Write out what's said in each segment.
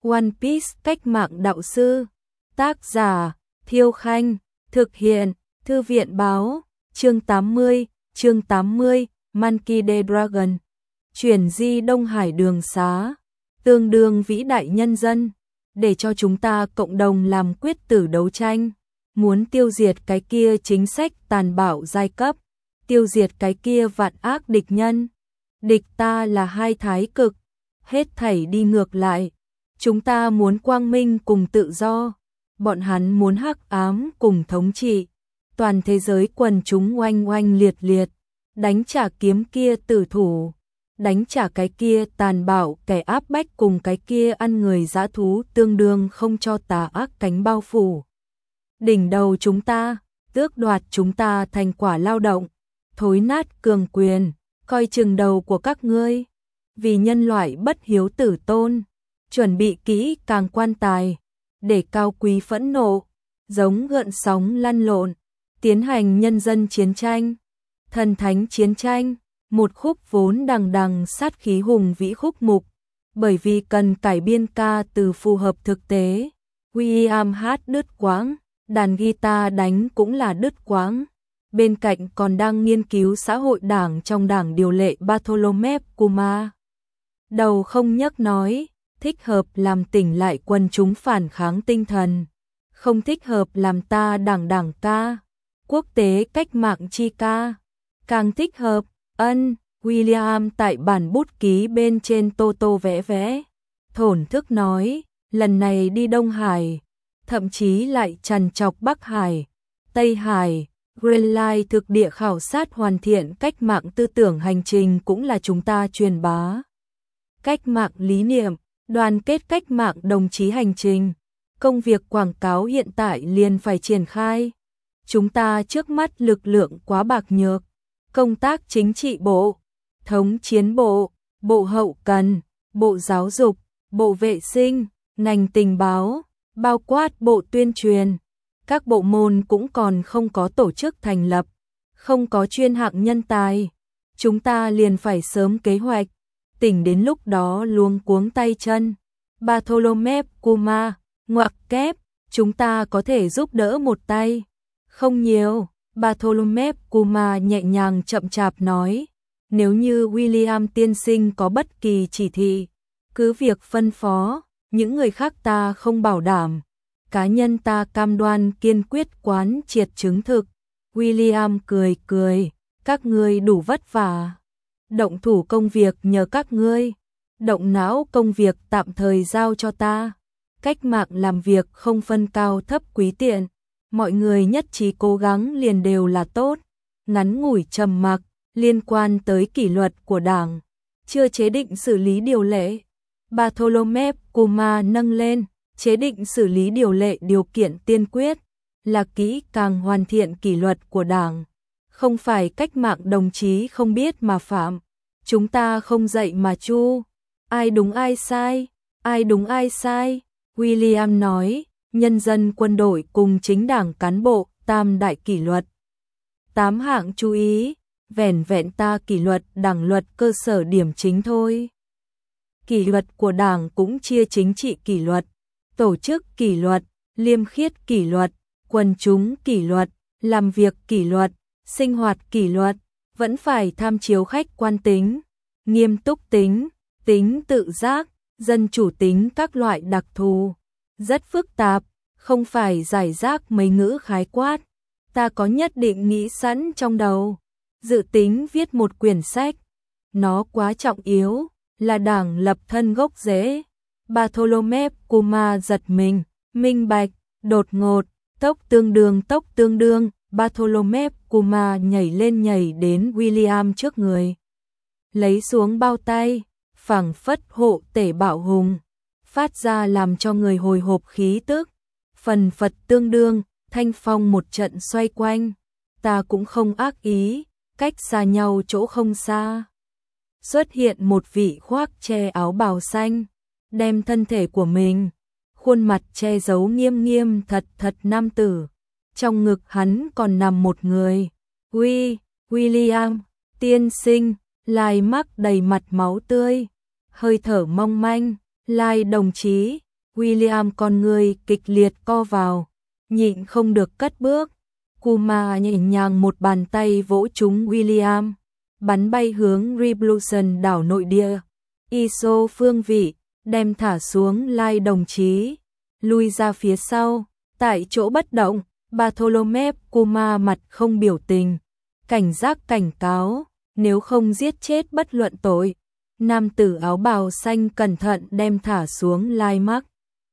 One Piece cách mạng đạo sư. Tác giả Thiêu Khanh. Thực hiện Thư viện báo. Chương 80, Monkey D. Dragon. Chuyển di Đông Hải đường xá. Tương đương vĩ đại nhân dân. Để cho chúng ta cộng đồng làm quyết tử đấu tranh. Muốn tiêu diệt cái kia chính sách tàn bạo giai cấp. Tiêu diệt cái kia vạn ác địch nhân. Địch ta là hai thái cực. Hết thảy đi ngược lại. Chúng ta muốn quang minh cùng tự do. Bọn hắn muốn hắc ám cùng thống trị. Toàn thế giới quần chúng oanh oanh liệt liệt. Đánh trả kiếm kia tử thủ. Đánh trả cái kia tàn bạo kẻ áp bách cùng cái kia ăn người dã thú tương đương không cho tà ác cánh bao phủ. Đỉnh đầu chúng ta, tước đoạt chúng ta thành quả lao động. Thối nát cường quyền, coi chừng đầu của các ngươi. Vì nhân loại bất hiếu tử tôn. Chuẩn bị kỹ càng quan tài. Để cao quý phẫn nộ. Giống gợn sóng lăn lộn. Tiến hành nhân dân chiến tranh. Thần thánh chiến tranh. Một khúc vốn đằng đằng sát khí hùng vĩ khúc mục. Bởi vì cần cải biên ca từ phù hợp thực tế. William hát đứt quãng. Đàn guitar đánh cũng là đứt quãng. Bên cạnh còn đang nghiên cứu xã hội đảng trong đảng điều lệ Bartholomew Kuma. Đầu không nhấc nói. Thích hợp làm tỉnh lại quần chúng phản kháng tinh thần. Không thích hợp làm ta đảng ca. Quốc tế cách mạng chi ca. Càng thích hợp. William tại bản bút ký bên trên tô vẽ vẽ. Thổn thức nói. Lần này đi Đông Hải. Thậm chí lại trằn trọc Bắc Hải. Tây Hải. Greenline thực địa khảo sát hoàn thiện cách mạng tư tưởng hành trình cũng là chúng ta truyền bá. Cách mạng lý niệm. Đoàn kết cách mạng đồng chí hành trình. Công việc quảng cáo hiện tại liền phải triển khai. Chúng ta trước mắt lực lượng quá bạc nhược. Công tác chính trị bộ, thống chiến bộ, bộ hậu cần, bộ giáo dục, bộ vệ sinh, ngành tình báo, bao quát bộ tuyên truyền. Các bộ môn cũng còn không có tổ chức thành lập, không có chuyên hạng nhân tài. Chúng ta liền phải sớm kế hoạch. Tỉnh đến lúc đó luống cuống tay chân. Bartholomew Kuma, ngoặc kép, chúng ta có thể giúp đỡ một tay. Không nhiều, Bartholomew Kuma nhẹ nhàng chậm chạp nói. Nếu như William tiên sinh có bất kỳ chỉ thị, cứ việc phân phó, những người khác ta không bảo đảm. Cá nhân ta cam đoan kiên quyết quán triệt chứng thực. William cười, các ngươi đủ vất vả. Động thủ công việc nhờ các ngươi. Động não công việc tạm thời giao cho ta. Cách mạng làm việc không phân cao thấp quý tiện. Mọi người nhất trí cố gắng liền đều là tốt. Ngắn ngủi trầm mặc, liên quan tới kỷ luật của đảng. Chưa chế định xử lý điều lệ. Bartholomew Kuma nâng lên. Chế định xử lý điều lệ điều kiện tiên quyết. Là kỹ càng hoàn thiện kỷ luật của đảng. Không phải cách mạng đồng chí không biết mà phạm. Chúng ta không dạy mà chu. Ai đúng ai sai, ai đúng ai sai. William nói, nhân dân quân đội cùng chính đảng cán bộ, tam đại kỷ luật. 8 hạng chú ý, vẻn vẹn ta kỷ luật đảng luật cơ sở điểm chính thôi. Kỷ luật của đảng cũng chia chính trị kỷ luật, tổ chức kỷ luật, liêm khiết kỷ luật, quần chúng kỷ luật, làm việc kỷ luật, sinh hoạt kỷ luật, vẫn phải tham chiếu khách quan tính, nghiêm túc tính, tính tự giác, dân chủ tính các loại đặc thù. Rất phức tạp, không phải giải rác mấy ngữ khái quát. Ta có nhất định nghĩ sẵn trong đầu, dự tính viết một quyển sách. Nó quá trọng yếu, là đảng lập thân gốc rễ. Bartholomew Kuma giật mình, minh bạch, đột ngột, tốc tương đương. Bartholomew Kuma nhảy đến William trước người. Lấy xuống bao tay, phảng phất hộ tể bạo hùng, phát ra làm cho người hồi hộp khí tức. Phần phật tương đương, thanh phong một trận xoay quanh. Ta cũng không ác ý, cách xa nhau chỗ không xa. Xuất hiện một vị khoác che áo bào xanh, đem thân thể của mình, khuôn mặt che giấu nghiêm thật nam tử. Trong ngực hắn còn nằm một người. William, tiên sinh. Lai mắc đầy mặt máu tươi, hơi thở mong manh. Lai đồng chí, William con người kịch liệt co vào, nhịn không được cất bước. Kuma nhẹ nhàng một bàn tay vỗ trúng William, bắn bay hướng Revolution đảo nội địa. ISO phương vị, đem thả xuống Lai đồng chí, lui ra phía sau, tại chỗ bất động. Bartholomew Kuma mặt không biểu tình, cảnh giác cảnh cáo, nếu không giết chết bất luận tội. Nam tử áo bào xanh cẩn thận đem thả xuống Lai Mark.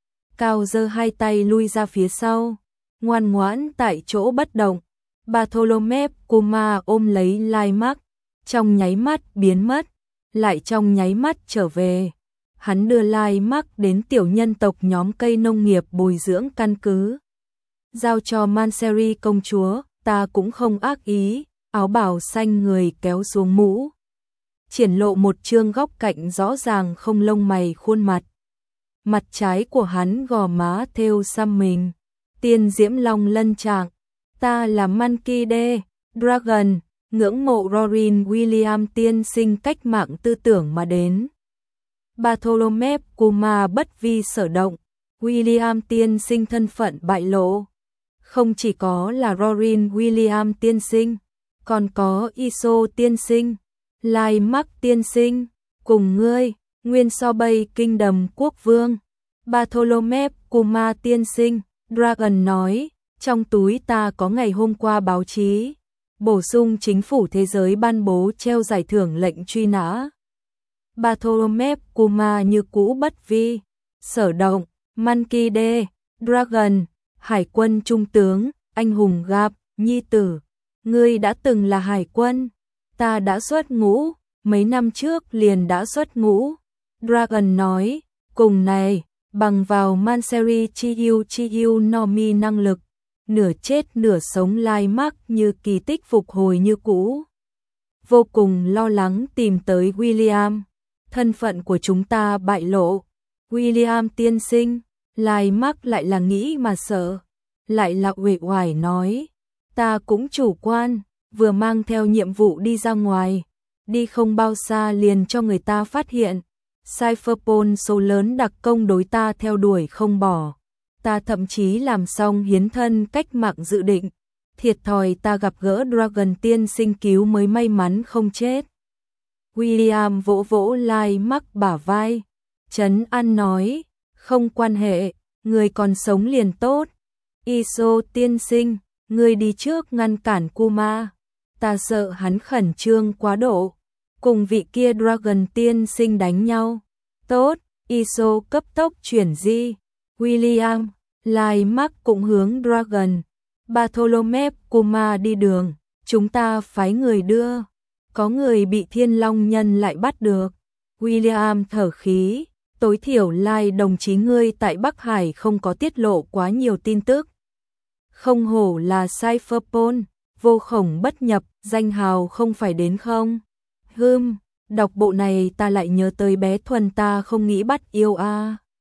Cao giơ hai tay lui ra phía sau, ngoan ngoãn tại chỗ bất động. Bartholomew Kuma ôm lấy Lai Mark, trong nháy mắt biến mất, lại trong nháy mắt trở về. Hắn đưa Lai Mark đến tiểu nhân tộc nhóm cây nông nghiệp bồi dưỡng căn cứ. Giao cho Manseri công chúa, ta cũng không ác ý. Áo bào xanh người kéo xuống mũ, triển lộ một trương góc cạnh rõ ràng không lông mày khuôn mặt. Mặt trái của hắn gò má thêu xăm mình, tiên diễm long lân trạng. Ta là Monkey D. Dragon, ngưỡng mộ Rorin William tiên sinh cách mạng tư tưởng mà đến. Bartholomew Kuma bất vi sở động, William tiên sinh thân phận bại lộ. Không chỉ có là Rorin William tiên sinh, còn có ISO tiên sinh, Lai Mark tiên sinh, cùng ngươi, nguyên so bay kinh đầm quốc vương. Bartholomew Kuma tiên sinh, Dragon nói, trong túi ta có ngày hôm qua báo chí, bổ sung chính phủ thế giới ban bố treo giải thưởng lệnh truy nã. Bartholomew Kuma như cũ bất vi, sở động, Monkey D. Dragon, hải quân trung tướng, anh hùng gặp, nhi tử. Ngươi đã từng là hải quân, ta đã xuất ngũ, mấy năm trước liền đã xuất ngũ. Dragon nói, cùng này, bằng vào Manseri Chiyu Nomi năng lực, nửa chết nửa sống Lai Mark như kỳ tích phục hồi như cũ. Vô cùng lo lắng tìm tới William, thân phận của chúng ta bại lộ. William tiên sinh, Lai Mark lại là nghĩ mà sợ, lại là uể oải nói. Ta cũng chủ quan, vừa mang theo nhiệm vụ đi ra ngoài, đi không bao xa liền cho người ta phát hiện. Cypherpol số lớn đặc công đối ta theo đuổi không bỏ. Ta thậm chí làm xong hiến thân cách mạng dự định. Thiệt thòi ta gặp gỡ Dragon tiên sinh cứu mới may mắn không chết. William vỗ vỗ Lai Mark bả vai, trấn an nói, không quan hệ, người còn sống liền tốt. ISO tiên sinh, ngươi đi trước ngăn cản Kuma, ta sợ hắn khẩn trương quá độ, cùng vị kia Dragon tiên sinh đánh nhau. Tốt, ISO cấp tốc chuyển di. William, Lai Mark cũng hướng Dragon. Bartholomew Kuma đi đường, chúng ta phái người đưa. Có người bị Thiên Long Nhân lại bắt được. William thở khí, tối thiểu Lai đồng chí ngươi tại Bắc Hải không có tiết lộ quá nhiều tin tức. Không hổ là Cypherpol, vô khổng bất nhập, danh hào không phải đến không? Đọc bộ này ta lại nhớ tới bé Thuần ta không nghĩ bắt yêu a.